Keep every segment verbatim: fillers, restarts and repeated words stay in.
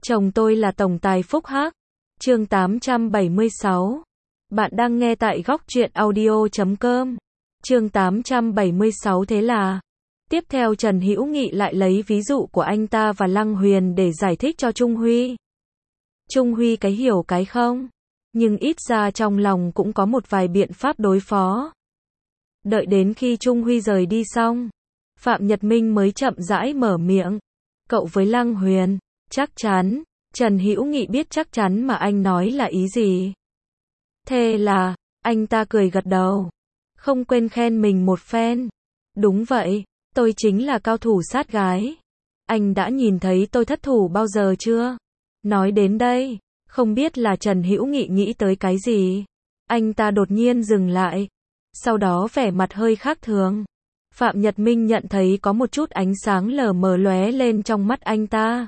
Chồng tôi là tổng tài Phúc Hắc. Chương tám trăm bảy mươi sáu. Bạn đang nghe tại góc truyện audio chấm com. Chương tám trăm bảy mươi sáu thế là. Tiếp theo Trần Hữu Nghị lại lấy ví dụ của anh ta và Lăng Huyền để giải thích cho Trung Huy. Trung Huy cái hiểu cái không, nhưng ít ra trong lòng cũng có một vài biện pháp đối phó. Đợi đến khi Trung Huy rời đi xong, Phạm Nhật Minh mới chậm rãi mở miệng. Cậu với Lăng Huyền, chắc chắn. Trần Hữu Nghị biết chắc chắn mà anh nói là ý gì. Thế là, anh ta cười gật đầu. Không quên khen mình một phen. Đúng vậy, tôi chính là cao thủ sát gái. Anh đã nhìn thấy tôi thất thủ bao giờ chưa? Nói đến đây, không biết là Trần Hữu Nghị nghĩ tới cái gì. Anh ta đột nhiên dừng lại. Sau đó vẻ mặt hơi khác thường. Phạm Nhật Minh nhận thấy có một chút ánh sáng lờ mờ lóe lên trong mắt anh ta.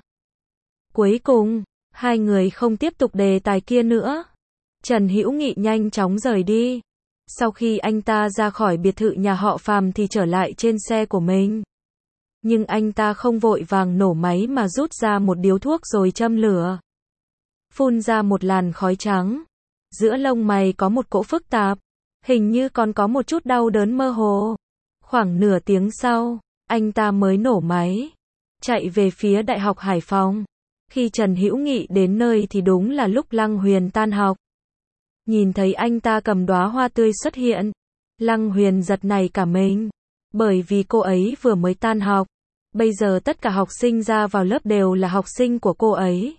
Cuối cùng, hai người không tiếp tục đề tài kia nữa. Trần Hữu Nghị nhanh chóng rời đi. Sau khi anh ta ra khỏi biệt thự nhà họ Phạm thì trở lại trên xe của mình. Nhưng anh ta không vội vàng nổ máy mà rút ra một điếu thuốc rồi châm lửa. Phun ra một làn khói trắng. Giữa lông mày có một cỗ phức tạp. Hình như còn có một chút đau đớn mơ hồ. Khoảng nửa tiếng sau, anh ta mới nổ máy. Chạy về phía Đại học Hải Phòng. Khi Trần Hữu Nghị đến nơi thì đúng là lúc Lăng Huyền tan học. Nhìn thấy anh ta cầm đóa hoa tươi xuất hiện, Lăng Huyền giật nảy cả mình. Bởi vì cô ấy vừa mới tan học. Bây giờ tất cả học sinh ra vào lớp đều là học sinh của cô ấy.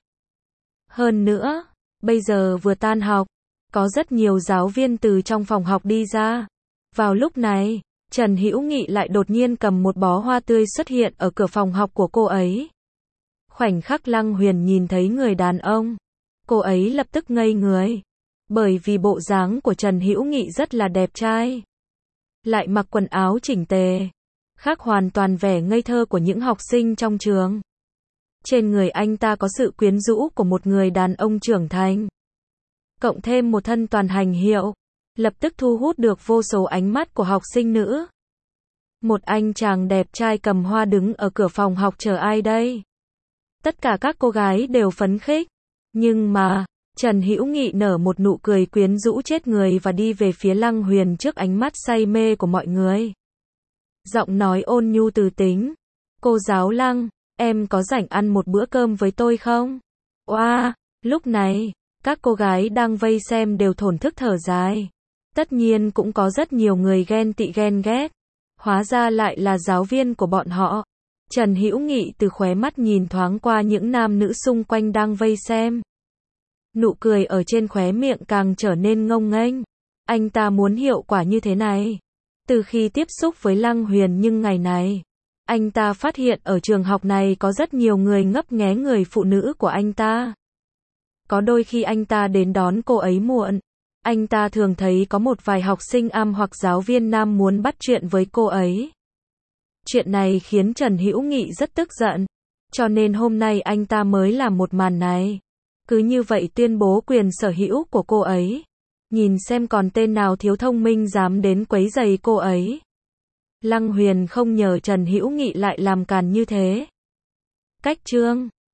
Hơn nữa, bây giờ vừa tan học, có rất nhiều giáo viên từ trong phòng học đi ra. Vào lúc này, Trần Hữu Nghị lại đột nhiên cầm một bó hoa tươi xuất hiện ở cửa phòng học của cô ấy. Khoảnh khắc Lăng Huyền nhìn thấy người đàn ông, cô ấy lập tức ngây người. Bởi vì bộ dáng của Trần Hữu Nghị rất là đẹp trai. Lại mặc quần áo chỉnh tề, khác hoàn toàn vẻ ngây thơ của những học sinh trong trường. Trên người anh ta có sự quyến rũ của một người đàn ông trưởng thành. Cộng thêm một thân toàn hành hiệu, lập tức thu hút được vô số ánh mắt của học sinh nữ. Một anh chàng đẹp trai cầm hoa đứng ở cửa phòng học chờ ai đây? Tất cả các cô gái đều phấn khích. Nhưng mà, Trần Hữu Nghị nở một nụ cười quyến rũ chết người và đi về phía Lăng Huyền trước ánh mắt say mê của mọi người. Giọng nói ôn nhu từ tính. Cô giáo Lăng, em có rảnh ăn một bữa cơm với tôi không? Oa, lúc này, các cô gái đang vây xem đều thổn thức thở dài. Tất nhiên cũng có rất nhiều người ghen tị ghen ghét. Hóa ra lại là giáo viên của bọn họ. Trần Hữu Nghị từ khóe mắt nhìn thoáng qua những nam nữ xung quanh đang vây xem. Nụ cười ở trên khóe miệng càng trở nên ngông nghênh. Anh ta muốn hiệu quả như thế này. Từ khi tiếp xúc với Lăng Huyền nhưng ngày này, anh ta phát hiện ở trường học này có rất nhiều người ngấp nghé người phụ nữ của anh ta. Có đôi khi anh ta đến đón cô ấy muộn. Anh ta thường thấy có một vài học sinh am hoặc giáo viên nam muốn bắt chuyện với cô ấy. Chuyện này khiến Trần Hữu Nghị rất tức giận. Cho nên hôm nay anh ta mới làm một màn này. Cứ như vậy tuyên bố quyền sở hữu của cô ấy. Nhìn xem còn tên nào thiếu thông minh dám đến quấy rầy cô ấy. Lăng Huyền không ngờ Trần Hữu Nghị lại làm càn như thế. Cách chương